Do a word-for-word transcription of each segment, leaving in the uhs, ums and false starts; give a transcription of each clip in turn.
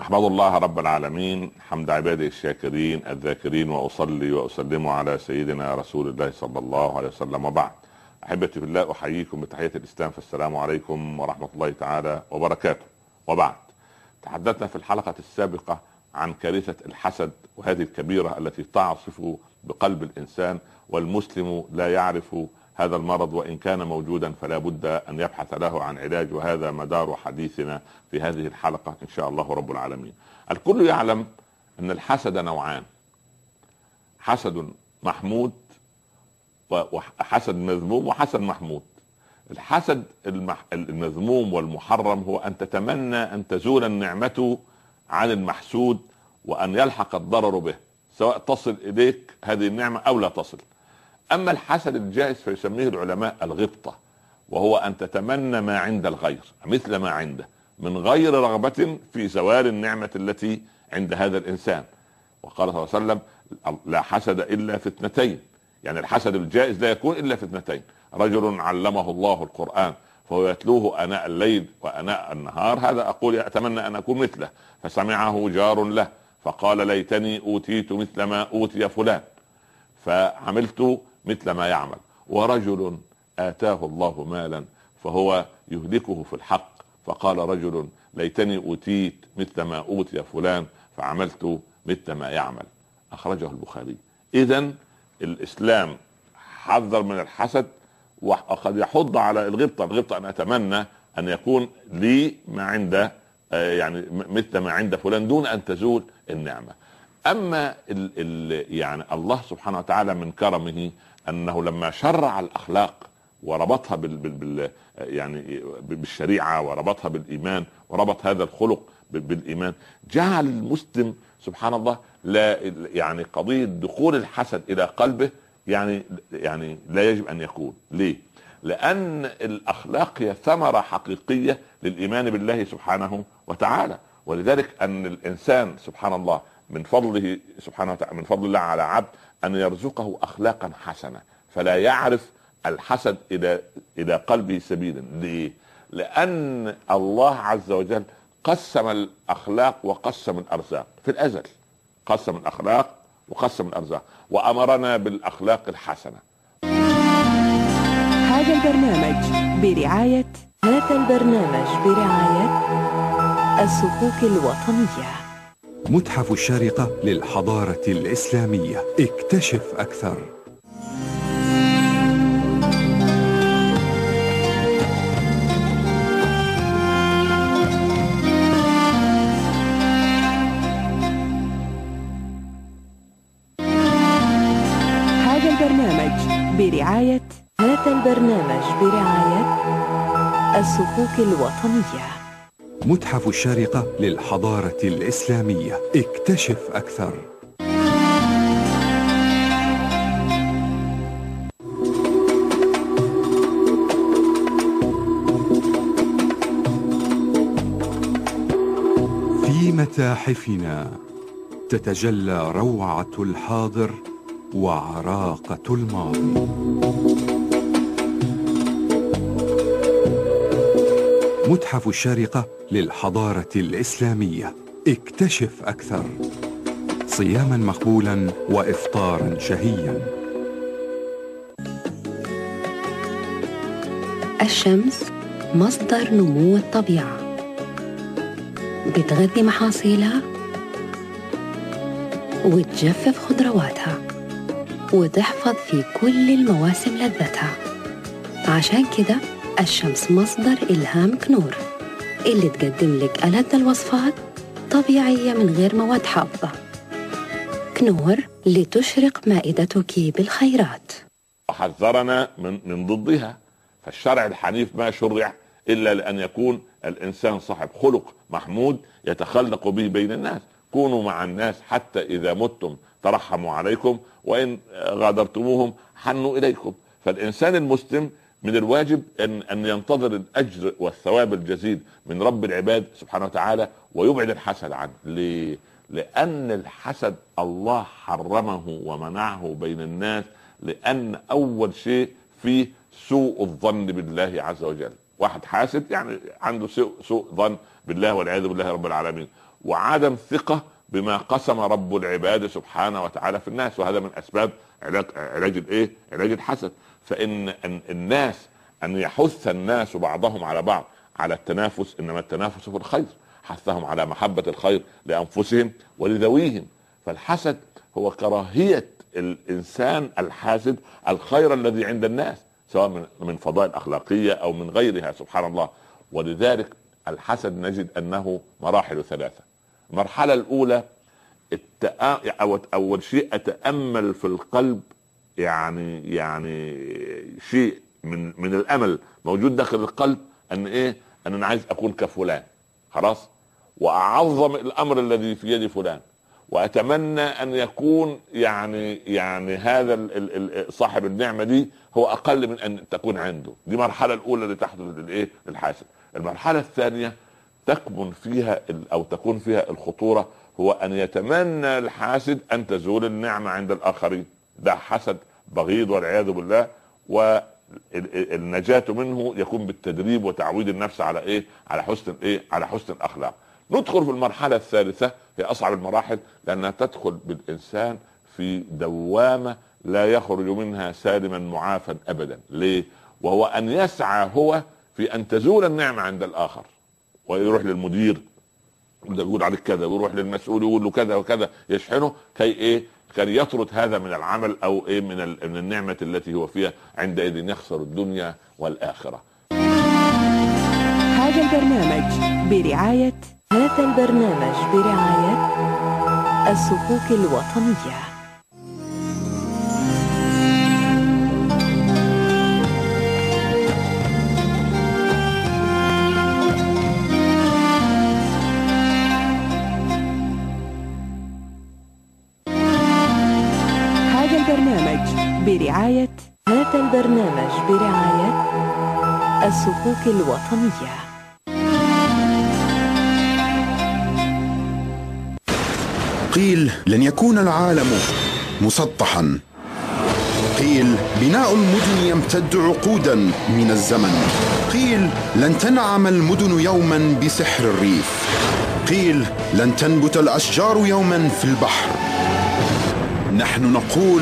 أحمد الله رب العالمين حمد عباده الشاكرين الذاكرين، وأصلي وأسلم على سيدنا رسول الله صلى الله عليه وسلم، وبعد. أحبتي في الله، أحييكم بتحية الإسلام، فالسلام عليكم ورحمة الله تعالى وبركاته. وبعد، تحدثنا في الحلقة السابقة عن كارثة الحسد، وهذه الكبيرة التي تعصف بقلب الإنسان، والمسلم لا يعرف هذا المرض، وإن كان موجودا فلا بد أن يبحث له عن علاج، وهذا مدار حديثنا في هذه الحلقة إن شاء الله رب العالمين. الكل يعلم أن الحسد نوعان: حسد محمود وحسد مذموم وحسد محمود. الحسد المح... المذموم والمحرم هو أن تتمنى أن تزول النعمة عن المحسود وأن يلحق الضرر به، سواء تصل إليك هذه النعمة أو لا تصل. أما الحسد الجائز فيسميه العلماء الغبطة، وهو أن تتمنى ما عند الغير مثل ما عنده، من غير رغبة في زوال النعمة التي عند هذا الإنسان. وقال صلى الله عليه وسلم: لا حسد إلا في اثنتين. يعني الحسد الجائز لا يكون إلا في اثنتين: رجل علمه الله القرآن فهو يتلوه آناء الليل وآناء النهار، هذا أقول أتمنى أن أكون مثله، فسمعه جار له فقال: ليتني أوتيت مثل ما أوتي فلان فعملت مثل ما يعمل. ورجل آتاه الله مالا فهو يهلكه في الحق، فقال رجل: ليتني أوتيت مثل ما أوتي فلان فعملت مثل ما يعمل. أخرجه البخاري. إذن الإسلام حذر من الحسد، وقد يحض على الغبطة. الغبطة أن أتمنى أن يكون لي ما عند يعني مثل ما عند فلان دون أن تزول النعمة. أما ال ال يعني الله سبحانه وتعالى من كرمه أنه لما شرع الأخلاق وربطها بال بال بال يعني بالشريعة، وربطها بالإيمان، وربط هذا الخلق بالإيمان، جعل المسلم سبحان الله لا يعني قضية دخول الحسد إلى قلبه يعني يعني لا يجب أن يكون. ليه؟ لأن الأخلاق هي ثمرة حقيقية للإيمان بالله سبحانه وتعالى. ولذلك أن الإنسان سبحان الله من فضله سبحانه وتعالى، من فضل الله على عبد أن يرزقه أخلاقا حسنة، فلا يعرف الحسد إلى إلى قلبه سبيلا. ليه؟ لأن الله عز وجل قسم الأخلاق وقسم الأرزاق في الأزل، قسم الأخلاق وقسم الأرزاق، وأمرنا بالأخلاق الحسنة. هذا البرنامج برعاية هذا البرنامج برعاية الصكوك الوطنية. متحف الشارقة للحضارة الإسلامية، اكتشف أكثر. هذا البرنامج برعاية هذا البرنامج برعاية الصكوك الوطنية. متحف الشارقة للحضارة الإسلامية، اكتشف أكثر. في متاحفنا تتجلى روعة الحاضر وعراقة الماضي. متحف الشارقة للحضارة الإسلامية، اكتشف أكثر. صياما مقبولا وإفطارا شهيا. الشمس مصدر نمو الطبيعة، بتغذي محاصيلها وتجفف خضرواتها وتحفظ في كل المواسم لذتها. عشان كده الشمس مصدر إلهام كنور، اللي تقدم لك ألذ الوصفات طبيعية من غير مواد حافظة. كنور لتشرق مائدتك بالخيرات. حذرنا من من ضدها. فالشرع الحنيف ما شرع إلا لأن يكون الإنسان صاحب خلق محمود يتخلق به بين الناس. كونوا مع الناس حتى إذا متم ترحموا عليكم، وإن غادرتموهم حنوا إليكم. فالإنسان المسلم من الواجب أن أن ينتظر الأجر والثواب الجزيل من رب العباد سبحانه وتعالى، ويبعد الحسد عنه. ليه؟ لأن الحسد الله حرمه ومنعه بين الناس، لأن أول شيء فيه سوء الظن بالله عز وجل. واحد حاسد يعني عنده سوء, سوء ظن بالله والعياذ بالله رب العالمين. وعدم ثقة بما قسم رب العباد سبحانه وتعالى في الناس، وهذا من اسباب علاج علاج الايه؟ علاج الحسد. فان الناس ان يحث الناس بعضهم على بعض على التنافس، انما التنافس في الخير، حثهم على محبة الخير لانفسهم ولذويهم. فالحسد هو كراهية الانسان الحاسد الخير الذي عند الناس، سواء من فضائل اخلاقية او من غيرها، سبحان الله. ولذلك الحسد نجد انه مراحل ثلاثة. المرحلة الاولى التأ... اول شيء اتأمل في القلب، يعني يعني شيء من من الامل موجود داخل القلب، ان ايه؟ ان انا عايز اكون كفلان، خلاص، واعظم الامر الذي في يد فلان، واتمنى ان يكون يعني يعني هذا ال ال صاحب النعمة دي هو اقل من ان تكون عنده. دي المرحلة الاولى اللي تحدث للايه؟ للحاسد. المرحلة الثانية تكمن فيها او تكون فيها الخطورة، هو ان يتمنى الحاسد ان تزول النعمة عند الاخرين. ده حسد بغيض والعياذ بالله، والنجاة منه يكون بالتدريب وتعويد النفس على ايه؟ على حسن ايه؟ على حسن الاخلاق. ندخل في المرحلة الثالثة، هي اصعب المراحل، لانها تدخل بالانسان في دوامة لا يخرج منها سالما معافا ابدا. ليه؟ وهو ان يسعى هو في ان تزول النعمة عند الاخر، ويروح للمدير ده يقول عليك كذا، ويروح للمسؤول يقول له كذا وكذا، يشحنه كي ايه؟ كي يطرد هذا من العمل او ايه؟ من من النعمة التي هو فيها، عندئذ يخسر الدنيا والاخرة. هذا البرنامج برعاية هذا البرنامج برعاية الصكوك الوطنية. برعاية هذا البرنامج برعاية الصكوك الوطنية. قيل لن يكون العالم مسطحا، قيل بناء المدن يمتد عقودا من الزمن، قيل لن تنعم المدن يوما بسحر الريف، قيل لن تنبت الأشجار يوما في البحر. نحن نقول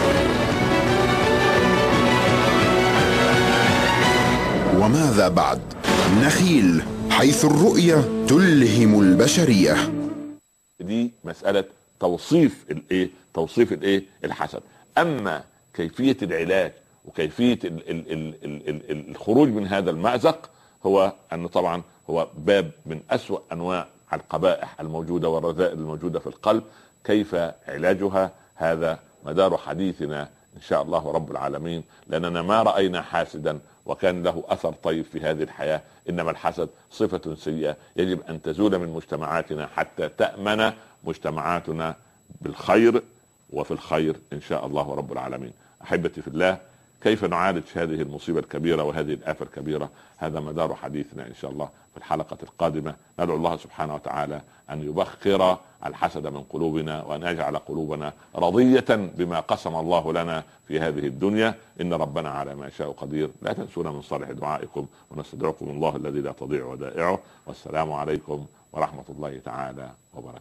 وماذا بعد؟ نخيل حيث الرؤية تلهم البشرية. دي مسألة توصيف الايه؟ توصيف الايه؟ الحسد. اما كيفية العلاج وكيفية ال ال ال ال ال الخروج من هذا المأزق، هو ان طبعا هو باب من اسوأ انواع القبائح الموجودة والرذائل الموجودة في القلب. كيف علاجها؟ هذا مدار حديثنا ان شاء الله رب العالمين، لاننا ما رأينا حاسدا وكان له اثر طيب في هذه الحياة. انما الحسد صفة سيئة يجب ان تزول من مجتمعاتنا حتى تأمن مجتمعاتنا بالخير وفي الخير ان شاء الله رب العالمين. احبتي في الله، كيف نعالج هذه المصيبة الكبيرة وهذه الآفة الكبيرة؟ هذا مدار حديثنا ان شاء الله في الحلقة القادمة. ندعو الله سبحانه وتعالى ان يبخر الحسد من قلوبنا، وان يجعل قلوبنا رضية بما قسم الله لنا في هذه الدنيا. ان ربنا على ما يشاء قدير. لا تنسونا من صالح دعائكم، ونستودعكم الله الذي لا تضيع ودائعه. والسلام عليكم ورحمة الله تعالى وبركاته.